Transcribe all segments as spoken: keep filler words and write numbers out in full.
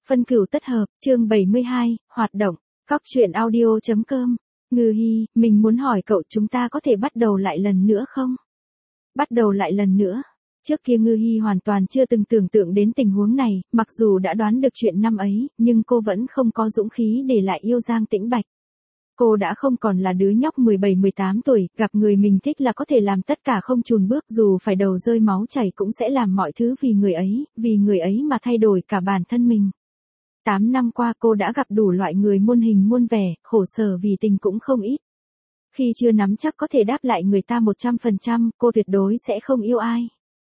Phân cửu tất hợp, chương bảy mươi hai, hoạt động, cóc truyện audio.com. Ngư Hi, mình muốn hỏi cậu chúng ta có thể bắt đầu lại lần nữa không? Bắt đầu lại lần nữa. Trước kia Ngư Hi hoàn toàn chưa từng tưởng tượng đến tình huống này, mặc dù đã đoán được chuyện năm ấy, nhưng cô vẫn không có dũng khí để lại yêu Giang Tĩnh Bạch. Cô đã không còn là đứa nhóc mười bảy mười tám tuổi, gặp người mình thích là có thể làm tất cả không chùn bước, dù phải đầu rơi máu chảy cũng sẽ làm mọi thứ vì người ấy, vì người ấy mà thay đổi cả bản thân mình. Tám năm qua cô đã gặp đủ loại người muôn hình muôn vẻ, khổ sở vì tình cũng không ít. Khi chưa nắm chắc có thể đáp lại người ta một trăm phần trăm, cô tuyệt đối sẽ không yêu ai.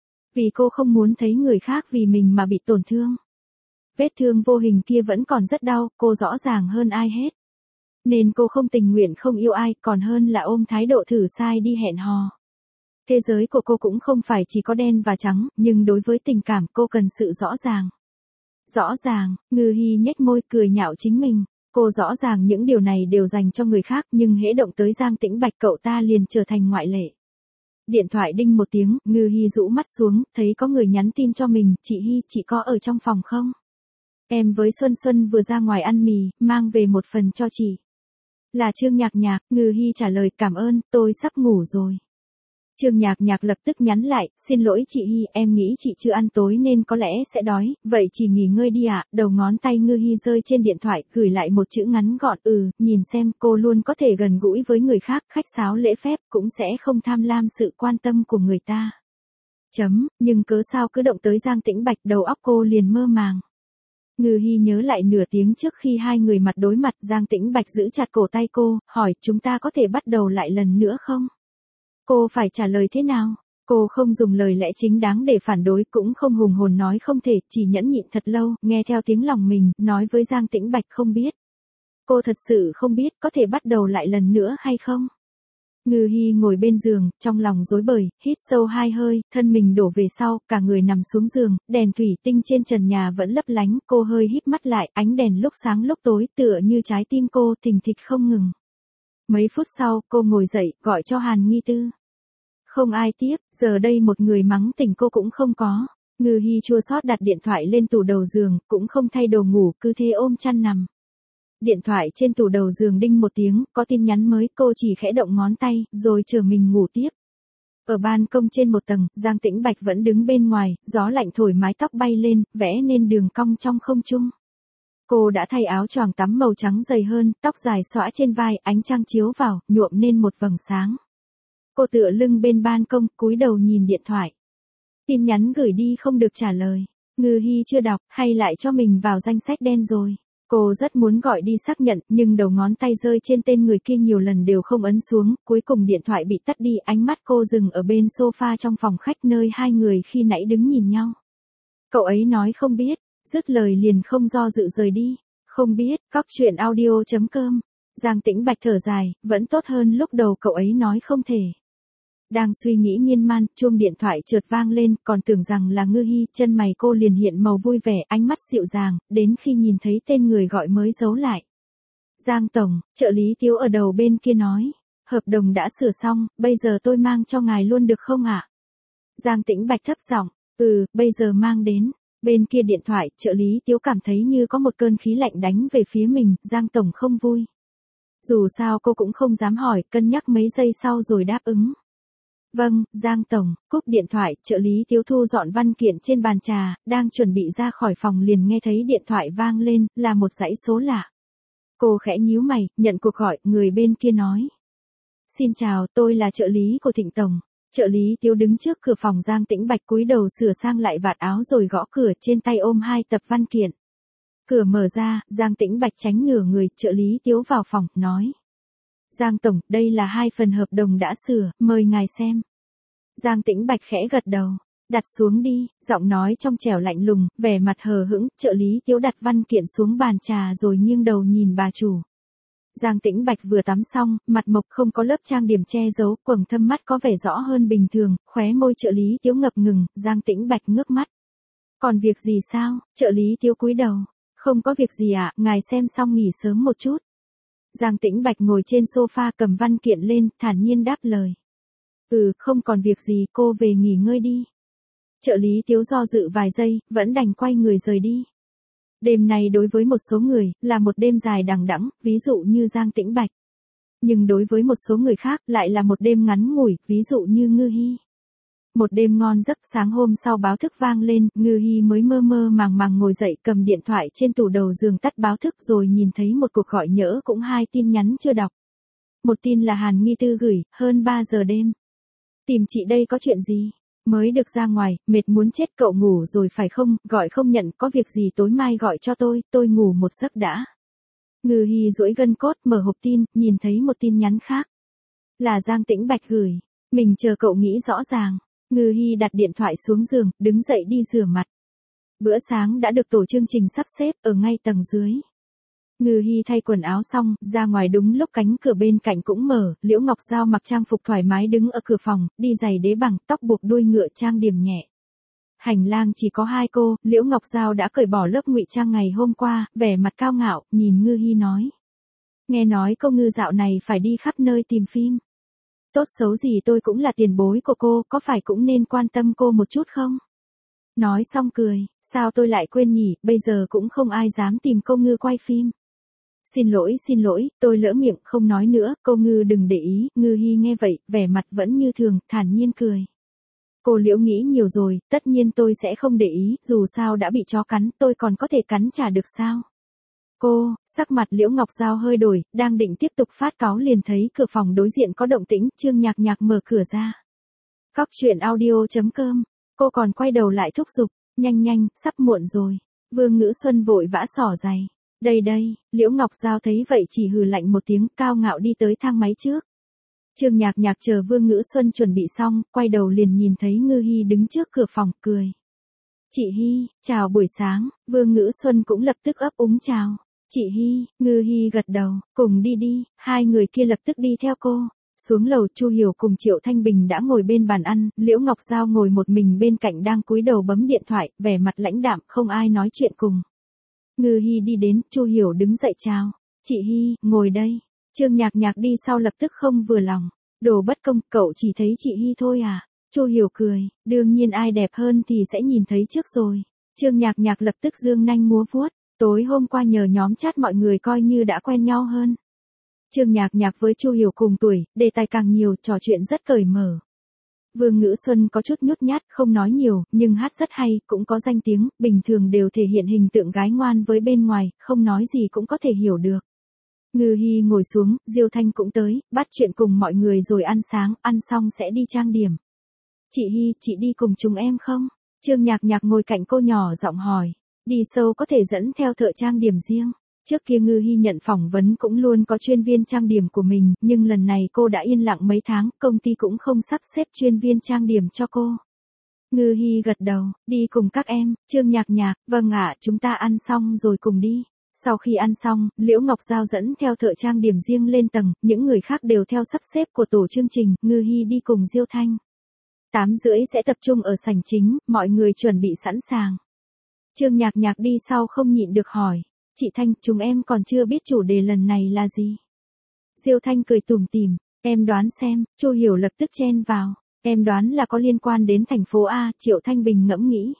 Vì cô không muốn thấy người khác vì mình mà bị tổn thương. Vết thương vô hình kia vẫn còn rất đau, cô rõ ràng hơn ai hết. Nên cô không tình nguyện không yêu ai, còn hơn là ôm thái độ thử sai đi hẹn hò. Thế giới của cô cũng không phải chỉ có đen và trắng, nhưng đối với tình cảm cô cần sự rõ ràng. Rõ ràng, Ngư Hi nhếch môi cười nhạo chính mình. Cô rõ ràng những điều này đều dành cho người khác, nhưng hễ động tới Giang Tĩnh Bạch cậu ta liền trở thành ngoại lệ. Điện thoại đinh một tiếng, Ngư Hi rũ mắt xuống, thấy có người nhắn tin cho mình, chị Hi, chị có ở trong phòng không? Em với Xuân Xuân vừa ra ngoài ăn mì, mang về một phần cho chị. Là Trương Nhạc Nhạc, Ngư Hi trả lời cảm ơn, tôi sắp ngủ rồi. Trương Nhạc Nhạc lập tức nhắn lại, xin lỗi chị Hi, em nghĩ chị chưa ăn tối nên có lẽ sẽ đói, vậy chỉ nghỉ ngơi đi ạ. Đầu ngón tay Ngư Hi rơi trên điện thoại, gửi lại một chữ ngắn gọn, ừ, nhìn xem, cô luôn có thể gần gũi với người khác, khách sáo lễ phép, cũng sẽ không tham lam sự quan tâm của người ta. Chấm, nhưng cớ sao cứ động tới Giang Tĩnh Bạch, đầu óc cô liền mơ màng. Ngư Hi nhớ lại nửa tiếng trước khi hai người mặt đối mặt, Giang Tĩnh Bạch giữ chặt cổ tay cô, hỏi chúng ta có thể bắt đầu lại lần nữa không? Cô phải trả lời thế nào? Cô không dùng lời lẽ chính đáng để phản đối, cũng không hùng hồn nói không thể, chỉ nhẫn nhịn thật lâu, nghe theo tiếng lòng mình, nói với Giang Tĩnh Bạch không biết. Cô thật sự không biết có thể bắt đầu lại lần nữa hay không? Ngư Hi ngồi bên giường, trong lòng rối bời, hít sâu hai hơi, thân mình đổ về sau, cả người nằm xuống giường, đèn thủy tinh trên trần nhà vẫn lấp lánh, cô hơi híp mắt lại, ánh đèn lúc sáng lúc tối, tựa như trái tim cô thình thịch không ngừng. Mấy phút sau, cô ngồi dậy, gọi cho Hàn Nghi Tư. Không ai tiếp, giờ đây một người mắng tỉnh cô cũng không có. Ngư Hi chua xót đặt điện thoại lên tủ đầu giường, cũng không thay đồ ngủ, cứ thế ôm chăn nằm. Điện thoại trên tủ đầu giường đinh một tiếng, có tin nhắn mới, cô chỉ khẽ động ngón tay, rồi chờ mình ngủ tiếp. Ở ban công trên một tầng, Giang Tĩnh Bạch vẫn đứng bên ngoài, gió lạnh thổi mái tóc bay lên, vẽ nên đường cong trong không trung. Cô đã thay áo choàng tắm màu trắng dày hơn, tóc dài xõa trên vai, ánh trăng chiếu vào, nhuộm nên một vầng sáng. Cô tựa lưng bên ban công, cúi đầu nhìn điện thoại. Tin nhắn gửi đi không được trả lời. Ngư Hi chưa đọc, hay lại cho mình vào danh sách đen rồi. Cô rất muốn gọi đi xác nhận, nhưng đầu ngón tay rơi trên tên người kia nhiều lần đều không ấn xuống, cuối cùng điện thoại bị tắt đi, ánh mắt cô dừng ở bên sofa trong phòng khách nơi hai người khi nãy đứng nhìn nhau. Cậu ấy nói không biết, dứt lời liền không do dự rời đi. Không biết, cóc truyện audio.com. Giang Tĩnh Bạch thở dài, vẫn tốt hơn lúc đầu cậu ấy nói không thể. Đang suy nghĩ miên man, chuông điện thoại chợt vang lên, còn tưởng rằng là Ngư Hi, chân mày cô liền hiện màu vui vẻ, ánh mắt dịu dàng, đến khi nhìn thấy tên người gọi mới giấu lại. Giang Tổng, trợ lý Tiếu ở đầu bên kia nói, hợp đồng đã sửa xong, bây giờ tôi mang cho ngài luôn được không ạ? Giang Tĩnh Bạch thấp giọng, ừ, bây giờ mang đến. Bên kia điện thoại, trợ lý Tiếu cảm thấy như có một cơn khí lạnh đánh về phía mình, Giang Tổng không vui. Dù sao cô cũng không dám hỏi, cân nhắc mấy giây sau rồi đáp ứng. Vâng, Giang Tổng, cúp điện thoại, trợ lý Tiếu thu dọn văn kiện trên bàn trà, đang chuẩn bị ra khỏi phòng liền nghe thấy điện thoại vang lên, là một dãy số lạ. Cô khẽ nhíu mày, nhận cuộc gọi, người bên kia nói. Xin chào, tôi là trợ lý của Thịnh Tổng. Trợ lý Tiếu đứng trước cửa phòng Giang Tĩnh Bạch cúi đầu sửa sang lại vạt áo rồi gõ cửa, trên tay ôm hai tập văn kiện. Cửa mở ra, Giang Tĩnh Bạch tránh nửa người, trợ lý Tiếu vào phòng, nói. Giang Tổng, đây là hai phần hợp đồng đã sửa, mời ngài xem. Giang Tĩnh Bạch khẽ gật đầu, đặt xuống đi, giọng nói trong trẻo lạnh lùng, vẻ mặt hờ hững, trợ lý Tiếu đặt văn kiện xuống bàn trà rồi nghiêng đầu nhìn bà chủ. Giang Tĩnh Bạch vừa tắm xong, mặt mộc không có lớp trang điểm che giấu, quầng thâm mắt có vẻ rõ hơn bình thường, khóe môi trợ lý Tiếu ngập ngừng, Giang Tĩnh Bạch ngước mắt. Còn việc gì sao? Trợ lý Tiếu cúi đầu. Không có việc gì ạ, ngài xem xong nghỉ sớm một chút. Giang Tĩnh Bạch ngồi trên sofa cầm văn kiện lên, thản nhiên đáp lời. Ừ, không còn việc gì, cô về nghỉ ngơi đi. Trợ lý Tiếu do dự vài giây, vẫn đành quay người rời đi. Đêm này đối với một số người, là một đêm dài đằng đẵng, ví dụ như Giang Tĩnh Bạch. Nhưng đối với một số người khác, lại là một đêm ngắn ngủi, ví dụ như Ngư Hi. Một đêm ngon giấc, sáng hôm sau báo thức vang lên, Ngư Hi mới mơ mơ màng màng ngồi dậy, cầm điện thoại trên tủ đầu giường tắt báo thức rồi nhìn thấy một cuộc gọi nhỡ cũng hai tin nhắn chưa đọc. Một tin là Hàn Nghi Tư gửi, hơn ba giờ đêm. Tìm chị đây có chuyện gì? Mới được ra ngoài, mệt muốn chết, cậu ngủ rồi phải không, gọi không nhận, có việc gì tối mai gọi cho tôi, tôi ngủ một giấc đã. Ngư Hi duỗi gân cốt, mở hộp tin, nhìn thấy một tin nhắn khác. Là Giang Tĩnh Bạch gửi, mình chờ cậu nghĩ rõ ràng. Ngư Hi đặt điện thoại xuống giường, đứng dậy đi rửa mặt. Bữa sáng đã được tổ chương trình sắp xếp, ở ngay tầng dưới. Ngư Hi thay quần áo xong, ra ngoài đúng lúc cánh cửa bên cạnh cũng mở, Liễu Ngọc Giao mặc trang phục thoải mái đứng ở cửa phòng, đi giày đế bằng, tóc buộc đuôi ngựa, trang điểm nhẹ. Hành lang chỉ có hai cô, Liễu Ngọc Giao đã cởi bỏ lớp ngụy trang ngày hôm qua, vẻ mặt cao ngạo, nhìn Ngư Hi nói. Nghe nói cô Ngư dạo này phải đi khắp nơi tìm phim. Tốt xấu gì tôi cũng là tiền bối của cô, có phải cũng nên quan tâm cô một chút không? Nói xong cười, sao tôi lại quên nhỉ, bây giờ cũng không ai dám tìm cô Ngư quay phim. Xin lỗi xin lỗi, tôi lỡ miệng, không nói nữa, cô Ngư đừng để ý. Ngư Hi nghe vậy, vẻ mặt vẫn như thường, thản nhiên cười. Cô Liễu nghĩ nhiều rồi, tất nhiên tôi sẽ không để ý, dù sao đã bị chó cắn, tôi còn có thể cắn trả được sao? Cô, sắc mặt Liễu Ngọc Giao hơi đổi, đang định tiếp tục phát cáu liền thấy cửa phòng đối diện có động tĩnh, Trương Nhạc Nhạc mở cửa ra. Cóc truyện audio chấm com, cô còn quay đầu lại thúc giục, nhanh nhanh, sắp muộn rồi. Vương Ngữ Xuân vội vã xỏ giày. Đây đây, Liễu Ngọc Giao thấy vậy chỉ hừ lạnh một tiếng, cao ngạo đi tới thang máy trước. Trương Nhạc Nhạc chờ Vương Ngữ Xuân chuẩn bị xong, quay đầu liền nhìn thấy Ngư Hi đứng trước cửa phòng, cười. Chị Hi, chào buổi sáng. Vương Ngữ Xuân cũng lập tức ấp úng chào. Chị Hi, Ngư Hi gật đầu, cùng đi đi. Hai người kia lập tức đi theo cô. Xuống lầu, Chu Hiểu cùng Triệu Thanh Bình đã ngồi bên bàn ăn, Liễu Ngọc Giao ngồi một mình bên cạnh đang cúi đầu bấm điện thoại, vẻ mặt lãnh đạm, không ai nói chuyện cùng. Ngư Hi đi đến, Chu Hiểu đứng dậy chào. Chị Hi, ngồi đây. Trương Nhạc Nhạc đi sau lập tức không vừa lòng. Đồ bất công, cậu chỉ thấy chị Hi thôi à? Chu Hiểu cười, đương nhiên ai đẹp hơn thì sẽ nhìn thấy trước rồi. Trương Nhạc Nhạc lập tức giương nanh múa vuốt. Tối hôm qua nhờ nhóm chat mọi người coi như đã quen nhau hơn. Trương Nhạc Nhạc với Chu Hiểu cùng tuổi, đề tài càng nhiều, trò chuyện rất cởi mở. Vương Ngữ Xuân có chút nhút nhát, không nói nhiều, nhưng hát rất hay, cũng có danh tiếng, bình thường đều thể hiện hình tượng gái ngoan với bên ngoài, không nói gì cũng có thể hiểu được. Ngư Hi ngồi xuống, Diêu Thanh cũng tới, bắt chuyện cùng mọi người rồi ăn sáng, ăn xong sẽ đi trang điểm. Chị Hi, chị đi cùng chúng em không? Trương Nhạc Nhạc ngồi cạnh cô nhỏ giọng hỏi. Đi sâu có thể dẫn theo thợ trang điểm riêng. Trước kia Ngư Hi nhận phỏng vấn cũng luôn có chuyên viên trang điểm của mình, nhưng lần này cô đã yên lặng mấy tháng, công ty cũng không sắp xếp chuyên viên trang điểm cho cô. Ngư Hi gật đầu, đi cùng các em. Trương Nhạc Nhạc, vâng ạ, chúng ta ăn xong rồi cùng đi. Sau khi ăn xong, Liễu Ngọc Giao dẫn theo thợ trang điểm riêng lên tầng, những người khác đều theo sắp xếp của tổ chương trình, Ngư Hi đi cùng Diêu Thanh. Tám rưỡi sẽ tập trung ở sảnh chính, mọi người chuẩn bị sẵn sàng. Trương Nhạc Nhạc đi sau không nhịn được hỏi. Chị Thanh, chúng em còn chưa biết chủ đề lần này là gì. Diêu Thanh cười tủm tỉm, em đoán xem. Chu Hiểu lập tức chen vào. Em đoán là có liên quan đến thành phố A. Triệu Thanh Bình ngẫm nghĩ.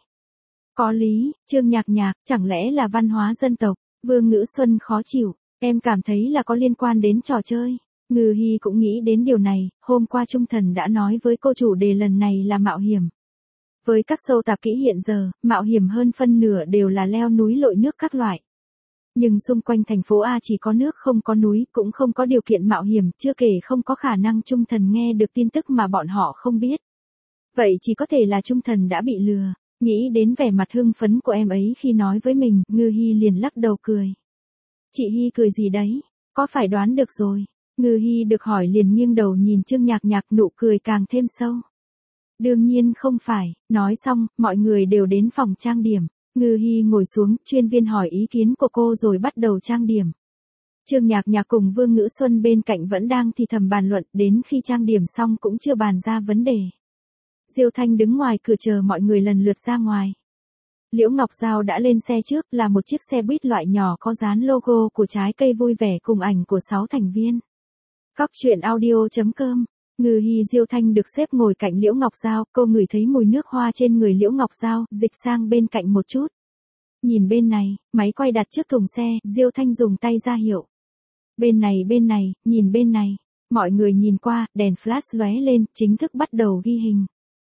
Có lý. Trương Nhạc Nhạc, chẳng lẽ là văn hóa dân tộc. Vương Ngữ Xuân khó chịu. Em cảm thấy là có liên quan đến trò chơi. Ngư Hi cũng nghĩ đến điều này. Hôm qua Trung Thần đã nói với cô chủ đề lần này là mạo hiểm. Với các show tạp kỹ hiện giờ, mạo hiểm hơn phân nửa đều là leo núi lội nước các loại. Nhưng xung quanh thành phố A chỉ có nước không có núi, cũng không có điều kiện mạo hiểm, chưa kể không có khả năng Trung Thần nghe được tin tức mà bọn họ không biết. Vậy chỉ có thể là Trung Thần đã bị lừa. Nghĩ đến vẻ mặt hưng phấn của em ấy khi nói với mình, Ngư Hi liền lắc đầu cười. Chị Hi cười gì đấy? Có phải đoán được rồi? Ngư Hi được hỏi liền nghiêng đầu nhìn Trương Nhạc Nhạc, nụ cười càng thêm sâu. Đương nhiên không phải. Nói xong, mọi người đều đến phòng trang điểm. Ngư Hi ngồi xuống, chuyên viên hỏi ý kiến của cô rồi bắt đầu trang điểm. Trương Nhạc Nhạc cùng Vương Ngữ Xuân bên cạnh vẫn đang thì thầm bàn luận, đến khi trang điểm xong cũng chưa bàn ra vấn đề. Diêu Thanh đứng ngoài cửa chờ mọi người lần lượt ra ngoài. Liễu Ngọc Giao đã lên xe trước, là một chiếc xe buýt loại nhỏ có dán logo của trái cây vui vẻ cùng ảnh của sáu thành viên. Cóc truyện audio chấm com. Ngư Hi Diêu Thanh được xếp ngồi cạnh Liễu Ngọc Giao, cô ngửi thấy mùi nước hoa trên người Liễu Ngọc Giao, dịch sang bên cạnh một chút. Nhìn bên này, máy quay đặt trước thùng xe, Diêu Thanh dùng tay ra hiệu. Bên này bên này, nhìn bên này. Mọi người nhìn qua, đèn flash lóe lên, chính thức bắt đầu ghi hình.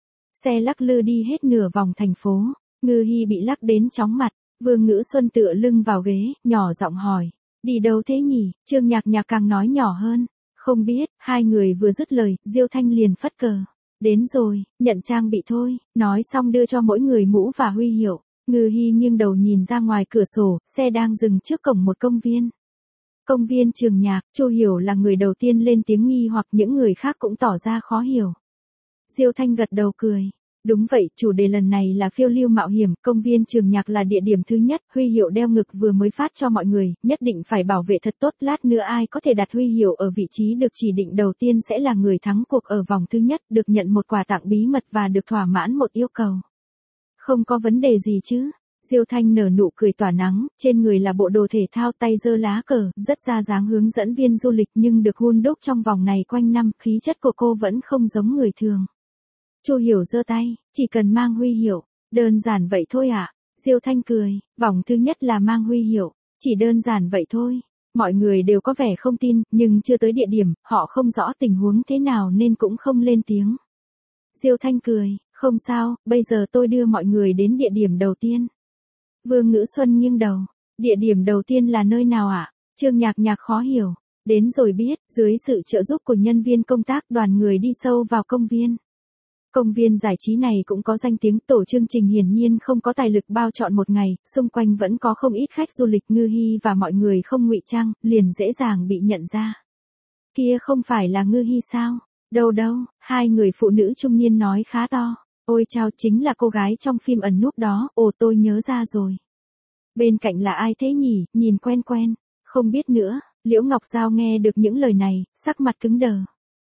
Xe lắc lư đi hết nửa vòng thành phố, Ngư Hi bị lắc đến chóng mặt, Vương Ngữ Xuân tựa lưng vào ghế, nhỏ giọng hỏi, đi đâu thế nhỉ? Trương Nhạc Nhạc càng nói nhỏ hơn, không biết. Hai người vừa dứt lời, Diêu Thanh liền phất cờ, đến rồi, nhận trang bị thôi, nói xong đưa cho mỗi người mũ và huy hiệu. Ngư Hi nghiêng đầu nhìn ra ngoài cửa sổ, xe đang dừng trước cổng một công viên. Công viên Trường Nhạc, Chu Hiểu là người đầu tiên lên tiếng nghi hoặc những người khác cũng tỏ ra khó hiểu. Diêu Thanh gật đầu cười. Đúng vậy, chủ đề lần này là phiêu lưu mạo hiểm, công viên Trường Nhạc là địa điểm thứ nhất, huy hiệu đeo ngực vừa mới phát cho mọi người, nhất định phải bảo vệ thật tốt, lát nữa ai có thể đặt huy hiệu ở vị trí được chỉ định đầu tiên sẽ là người thắng cuộc ở vòng thứ nhất, được nhận một quà tặng bí mật và được thỏa mãn một yêu cầu. Không có vấn đề gì chứ? Diêu Thanh nở nụ cười tỏa nắng, trên người là bộ đồ thể thao, tay giơ lá cờ, rất ra dáng hướng dẫn viên du lịch nhưng được hun đúc trong vòng này quanh năm, khí chất của cô vẫn không giống người thường. Chu Hiểu giơ tay, chỉ cần mang huy hiệu, đơn giản vậy thôi ạ. À? Diêu Thanh cười, vòng thứ nhất là mang huy hiệu, chỉ đơn giản vậy thôi. Mọi người đều có vẻ không tin, nhưng chưa tới địa điểm, họ không rõ tình huống thế nào nên cũng không lên tiếng. Diêu Thanh cười, không sao, bây giờ tôi đưa mọi người đến địa điểm đầu tiên. Vương Ngữ Xuân nghiêng đầu, địa điểm đầu tiên là nơi nào ạ? À? Trương Nhạc Nhạc khó hiểu, đến rồi biết, dưới sự trợ giúp của nhân viên công tác đoàn người đi sâu vào công viên. Công viên giải trí này cũng có danh tiếng, tổ chương trình hiển nhiên không có tài lực bao trọn một ngày, xung quanh vẫn có không ít khách du lịch. Ngư Hi và mọi người không ngụy trang, liền dễ dàng bị nhận ra. Kia không phải là Ngư Hi sao? Đâu đâu, hai người phụ nữ trung niên nói khá to. Ôi chao, chính là cô gái trong phim ẩn núp đó, ồ tôi nhớ ra rồi. Bên cạnh là ai thế nhỉ, nhìn quen quen, không biết nữa. Liễu Ngọc Giao nghe được những lời này, sắc mặt cứng đờ.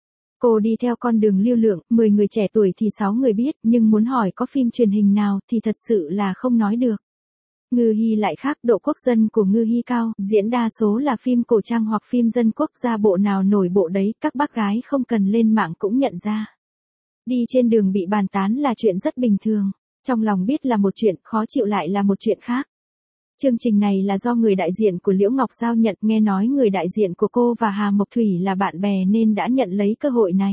Cô đi theo con đường lưu lượng, mười người trẻ tuổi thì sáu người biết, nhưng muốn hỏi có phim truyền hình nào thì thật sự là không nói được. Ngư Hi lại khác, độ quốc dân của Ngư Hi cao, diễn đa số là phim cổ trang hoặc phim dân quốc gia, bộ nào nổi bộ đấy, các bác gái không cần lên mạng cũng nhận ra. Đi trên đường bị bàn tán là chuyện rất bình thường, trong lòng biết là một chuyện, khó chịu lại là một chuyện khác. Chương trình này là do người đại diện của Liễu Ngọc Giao nhận, nghe nói người đại diện của cô và Hà Mộc Thủy là bạn bè nên đã nhận lấy cơ hội này.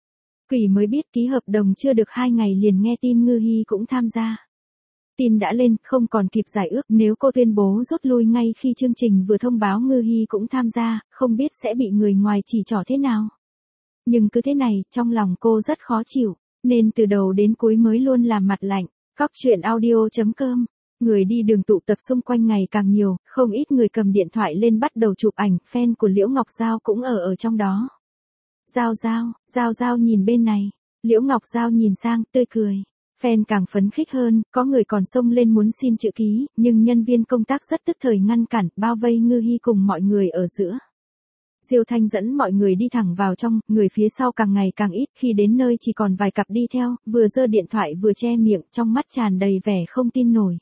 Quỷ mới biết, ký hợp đồng chưa được hai ngày liền nghe tin Ngư Hi cũng tham gia. Tin đã lên, không còn kịp giải ước, nếu cô tuyên bố rút lui ngay khi chương trình vừa thông báo Ngư Hi cũng tham gia, không biết sẽ bị người ngoài chỉ trỏ thế nào. Nhưng cứ thế này, trong lòng cô rất khó chịu, nên từ đầu đến cuối mới luôn làm mặt lạnh. Cóc truyện audio chấm com. Người đi đường tụ tập xung quanh ngày càng nhiều, không ít người cầm điện thoại lên bắt đầu chụp ảnh, fan của Liễu Ngọc Giao cũng ở ở trong đó. Giao Giao, Giao Giao nhìn bên này, Liễu Ngọc Giao nhìn sang, tươi cười. Fan càng phấn khích hơn, có người còn xông lên muốn xin chữ ký, nhưng nhân viên công tác rất tức thời ngăn cản, bao vây Ngư Hi cùng mọi người ở giữa. Diêu Thanh dẫn mọi người đi thẳng vào trong, người phía sau càng ngày càng ít, khi đến nơi chỉ còn vài cặp đi theo, vừa giơ điện thoại vừa che miệng, trong mắt tràn đầy vẻ không tin nổi.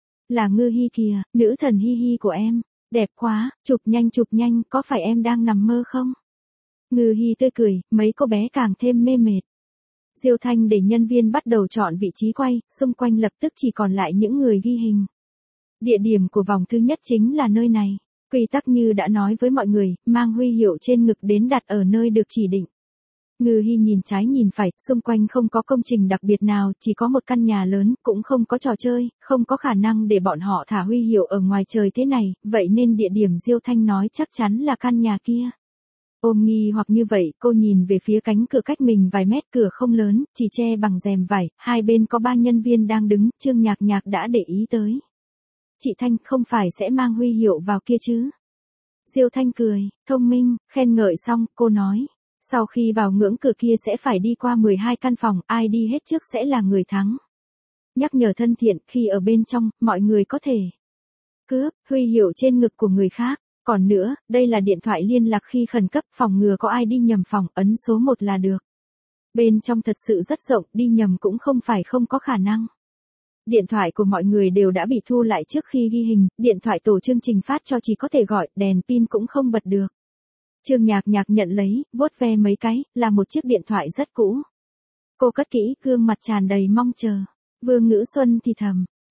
Là Ngư Hi kìa, nữ thần Hi Hi của em, đẹp quá, chụp nhanh chụp nhanh, có phải em đang nằm mơ không? Ngư Hi tươi cười, mấy cô bé càng thêm mê mệt. Diêu Thanh để nhân viên bắt đầu chọn vị trí quay, xung quanh lập tức chỉ còn lại những người ghi hình. Địa điểm của vòng thứ nhất chính là nơi này. Quy tắc như đã nói với mọi người, mang huy hiệu trên ngực đến đặt ở nơi được chỉ định. Ngư Hi nhìn trái nhìn phải, xung quanh không có công trình đặc biệt nào, chỉ có một căn nhà lớn, cũng không có trò chơi, không có khả năng để bọn họ thả huy hiệu ở ngoài trời thế này, vậy nên địa điểm Diêu Thanh nói chắc chắn là căn nhà kia. Ôm nghi hoặc như vậy, cô nhìn về phía cánh cửa cách mình vài mét, cửa không lớn, chỉ che bằng rèm vải, hai bên có ba nhân viên đang đứng, Trương Nhạc Nhạc đã để ý tới. Chị Thanh, không phải sẽ mang huy hiệu vào kia chứ? Diêu Thanh cười, thông minh, khen ngợi xong, cô nói. Sau khi vào ngưỡng cửa kia sẽ phải đi qua mười hai căn phòng, ai đi hết trước sẽ là người thắng. Nhắc nhở thân thiện, khi ở bên trong, mọi người có thể cướp huy hiệu trên ngực của người khác. Còn nữa, đây là điện thoại liên lạc khi khẩn cấp, phòng ngừa có ai đi nhầm phòng, ấn số một là được. Bên trong thật sự rất rộng, đi nhầm cũng không phải không có khả năng. Điện thoại của mọi người đều đã bị thu lại trước khi ghi hình, điện thoại tổ chương trình phát cho chỉ có thể gọi, đèn pin cũng không bật được. Trương Nhạc Nhạc nhận lấy, vuốt ve mấy cái, là một chiếc điện thoại rất cũ. Cô cất kỹ, gương mặt tràn đầy mong chờ. Vương Ngữ Xuân thì thầm,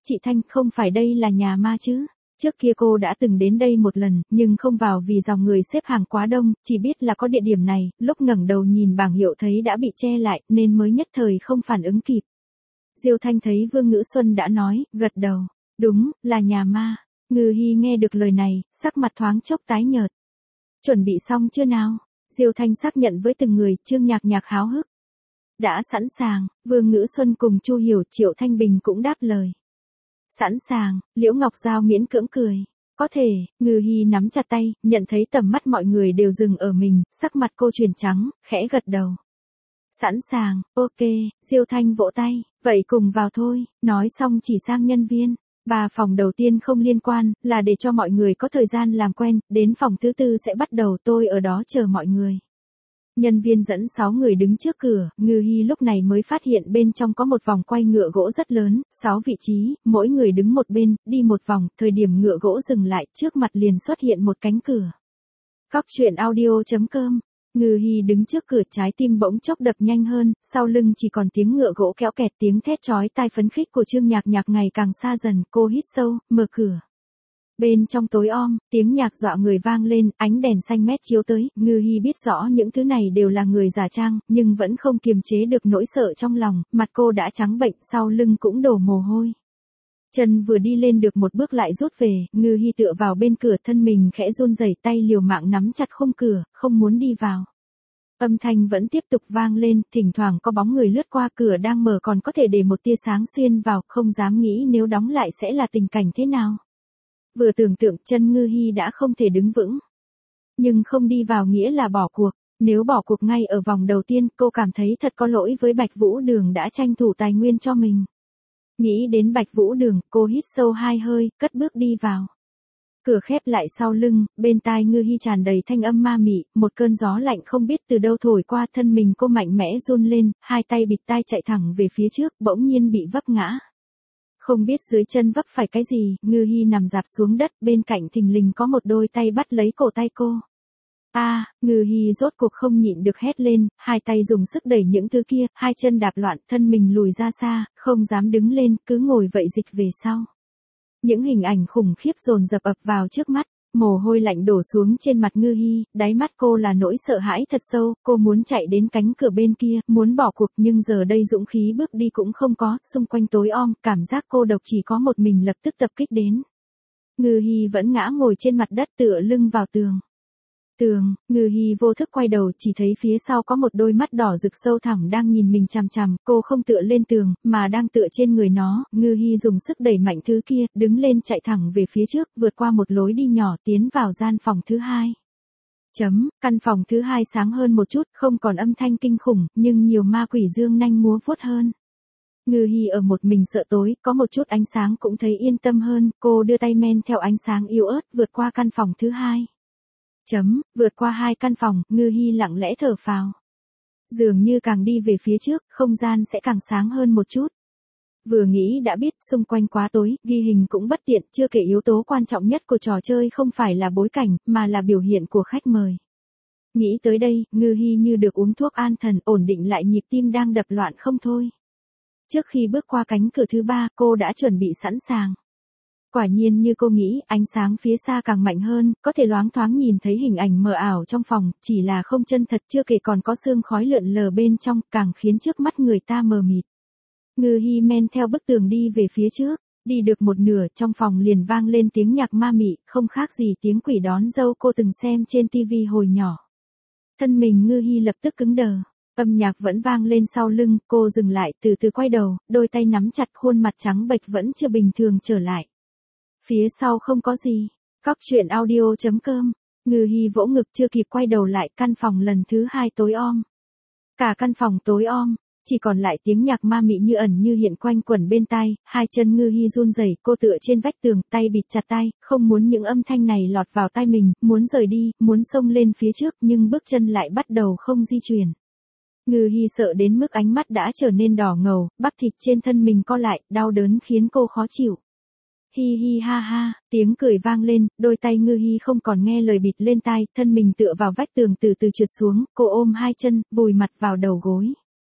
chị Thanh, không phải đây là nhà ma chứ? Trước kia cô đã từng đến đây một lần, nhưng không vào vì dòng người xếp hàng quá đông, chỉ biết là có địa điểm này, lúc ngẩng đầu nhìn bảng hiệu thấy đã bị che lại, nên mới nhất thời không phản ứng kịp. Diêu Thanh thấy Vương Ngữ Xuân đã nói, gật đầu. Đúng, là nhà ma. Ngư Hi nghe được lời này, sắc mặt thoáng chốc tái nhợt. Chuẩn bị xong chưa nào? Diêu Thanh xác nhận với từng người, Trương Nhạc Nhạc háo hức. Đã sẵn sàng, Vương Ngữ Xuân cùng Chu Hiểu, Triệu Thanh Bình cũng đáp lời. Sẵn sàng, Liễu Ngọc Giao miễn cưỡng cười. Có thể, Ngư Hi nắm chặt tay, nhận thấy tầm mắt mọi người đều dừng ở mình, sắc mặt cô chuyển trắng, khẽ gật đầu. Sẵn sàng, ok, Diêu Thanh vỗ tay, vậy cùng vào thôi, nói xong chỉ sang nhân viên. Ba phòng đầu tiên không liên quan, là để cho mọi người có thời gian làm quen, đến phòng thứ tư sẽ bắt đầu, tôi ở đó chờ mọi người. Nhân viên dẫn sáu người đứng trước cửa, Ngư Hi lúc này mới phát hiện bên trong có một vòng quay ngựa gỗ rất lớn, sáu vị trí, mỗi người đứng một bên, đi một vòng, thời điểm ngựa gỗ dừng lại, trước mặt liền xuất hiện một cánh cửa. Cóc truyện audio chấm com. Ngư Hi đứng trước cửa, trái tim bỗng chốc đập nhanh hơn, sau lưng chỉ còn tiếng ngựa gỗ kéo kẹt, tiếng thét chói tai phấn khích của Trương Nhạc Nhạc ngày càng xa dần, cô hít sâu, mở cửa. Bên trong tối om, tiếng nhạc dọa người vang lên, ánh đèn xanh mét chiếu tới, Ngư Hi biết rõ những thứ này đều là người giả trang, nhưng vẫn không kiềm chế được nỗi sợ trong lòng, mặt cô đã trắng bệnh, sau lưng cũng đổ mồ hôi. Chân vừa đi lên được một bước lại rút về, Ngư Hi tựa vào bên cửa, thân mình khẽ run rẩy, tay liều mạng nắm chặt khung cửa, không muốn đi vào. Âm thanh vẫn tiếp tục vang lên, thỉnh thoảng có bóng người lướt qua, cửa đang mở còn có thể để một tia sáng xuyên vào, không dám nghĩ nếu đóng lại sẽ là tình cảnh thế nào. Vừa tưởng tượng, chân Ngư Hi đã không thể đứng vững. Nhưng không đi vào nghĩa là bỏ cuộc, nếu bỏ cuộc ngay ở vòng đầu tiên, cô cảm thấy thật có lỗi với Bạch Vũ Đường đã tranh thủ tài nguyên cho mình. Nghĩ đến Bạch Vũ Đường, cô hít sâu hai hơi, cất bước đi vào. Cửa khép lại sau lưng, bên tai Ngư Hi tràn đầy thanh âm ma mị, một cơn gió lạnh không biết từ đâu thổi qua, thân mình cô mạnh mẽ run lên, hai tay bịt tai chạy thẳng về phía trước, bỗng nhiên bị vấp ngã. Không biết dưới chân vấp phải cái gì, Ngư Hi nằm dạp xuống đất, bên cạnh thình lình có một đôi tay bắt lấy cổ tay cô. A, à, Ngư Hi rốt cuộc không nhịn được hét lên, hai tay dùng sức đẩy những thứ kia, hai chân đạp loạn, thân mình lùi ra xa, không dám đứng lên, cứ ngồi vậy dịch về sau. Những hình ảnh khủng khiếp dồn dập ập vào trước mắt, mồ hôi lạnh đổ xuống trên mặt Ngư Hi, đáy mắt cô là nỗi sợ hãi thật sâu, cô muốn chạy đến cánh cửa bên kia, muốn bỏ cuộc nhưng giờ đây dũng khí bước đi cũng không có, xung quanh tối om, cảm giác cô độc chỉ có một mình lập tức tập kích đến. Ngư Hi vẫn ngã ngồi trên mặt đất tựa lưng vào tường. Tường, Ngư Hi vô thức quay đầu, chỉ thấy phía sau có một đôi mắt đỏ rực sâu thẳm đang nhìn mình chằm chằm, cô không tựa lên tường, mà đang tựa trên người nó, Ngư Hi dùng sức đẩy mạnh thứ kia, đứng lên chạy thẳng về phía trước, vượt qua một lối đi nhỏ tiến vào gian phòng thứ hai. Chấm, căn phòng thứ hai sáng hơn một chút, không còn âm thanh kinh khủng, nhưng nhiều ma quỷ dương nanh múa vuốt hơn. Ngư Hi ở một mình sợ tối, có một chút ánh sáng cũng thấy yên tâm hơn, cô đưa tay men theo ánh sáng yếu ớt, vượt qua căn phòng thứ hai. Chấm, vượt qua hai căn phòng, Ngư Hi lặng lẽ thở phào. Dường như càng đi về phía trước, không gian sẽ càng sáng hơn một chút. Vừa nghĩ đã biết, xung quanh quá tối, ghi hình cũng bất tiện, chưa kể yếu tố quan trọng nhất của trò chơi không phải là bối cảnh, mà là biểu hiện của khách mời. Nghĩ tới đây, Ngư Hi như được uống thuốc an thần, ổn định lại nhịp tim đang đập loạn không thôi. Trước khi bước qua cánh cửa thứ ba, cô đã chuẩn bị sẵn sàng. Quả nhiên như cô nghĩ, ánh sáng phía xa càng mạnh hơn, có thể loáng thoáng nhìn thấy hình ảnh mờ ảo trong phòng, chỉ là không chân thật, chưa kể còn có sương khói lượn lờ bên trong, càng khiến trước mắt người ta mờ mịt. Ngư Hi men theo bức tường đi về phía trước, đi được một nửa, trong phòng liền vang lên tiếng nhạc ma mị, không khác gì tiếng quỷ đón dâu cô từng xem trên tivi hồi nhỏ. Thân mình Ngư Hi lập tức cứng đờ. Âm nhạc vẫn vang lên sau lưng, cô dừng lại, từ từ quay đầu, đôi tay nắm chặt, khuôn mặt trắng bệch vẫn chưa bình thường trở lại. Phía sau không có gì. Cóc truyện audio chấm com. Ngư Hi vỗ ngực, chưa kịp quay đầu lại, căn phòng lần thứ hai tối om. Cả căn phòng tối om, chỉ còn lại tiếng nhạc ma mị như ẩn như hiện quanh quẩn bên tai, hai chân Ngư Hi run rẩy, cô tựa trên vách tường, tay bịt chặt tai, không muốn những âm thanh này lọt vào tai mình, muốn rời đi, muốn xông lên phía trước, nhưng bước chân lại bắt đầu không di chuyển. Ngư Hi sợ đến mức ánh mắt đã trở nên đỏ ngầu, bắp thịt trên thân mình co lại, đau đớn khiến cô khó chịu. Hi hi ha ha, tiếng cười vang lên, đôi tay Ngư Hi không còn nghe lời bịt lên tai, thân mình tựa vào vách tường từ từ trượt xuống, cô ôm hai chân, vùi mặt vào đầu gối.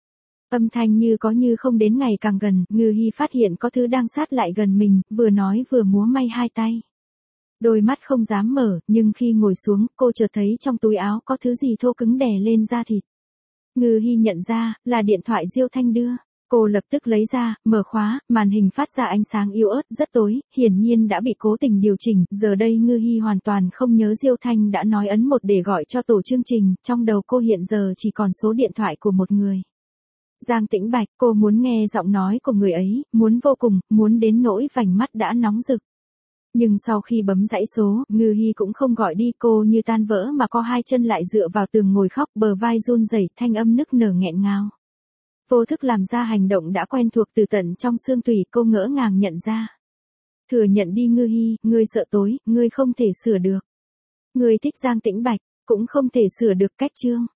Âm thanh như có như không đến ngày càng gần, Ngư Hi phát hiện có thứ đang sát lại gần mình, vừa nói vừa múa may hai tay. Đôi mắt không dám mở, nhưng khi ngồi xuống, cô chợt thấy trong túi áo có thứ gì thô cứng đè lên da thịt. Ngư Hi nhận ra, là điện thoại Diêu Thanh đưa. Cô lập tức lấy ra, mở khóa, màn hình phát ra ánh sáng yếu ớt, rất tối, hiển nhiên đã bị cố tình điều chỉnh, giờ đây Ngư Hi hoàn toàn không nhớ Diêu Thanh đã nói ấn một để gọi cho tổ chương trình, trong đầu cô hiện giờ chỉ còn số điện thoại của một người. Giang Tĩnh Bạch, cô muốn nghe giọng nói của người ấy, muốn vô cùng, muốn đến nỗi vành mắt đã nóng rực. Nhưng sau khi bấm dãy số, Ngư Hi cũng không gọi đi, cô như tan vỡ mà co hai chân lại dựa vào tường ngồi khóc, bờ vai run rẩy, thanh âm nức nở nghẹn ngào. Vô thức làm ra hành động đã quen thuộc từ tận trong xương tủy, cô ngỡ ngàng nhận ra. Thừa nhận đi Ngư Hi, ngươi sợ tối, ngươi không thể sửa được. Ngươi thích Giang Tĩnh Bạch, cũng không thể sửa được cách chương.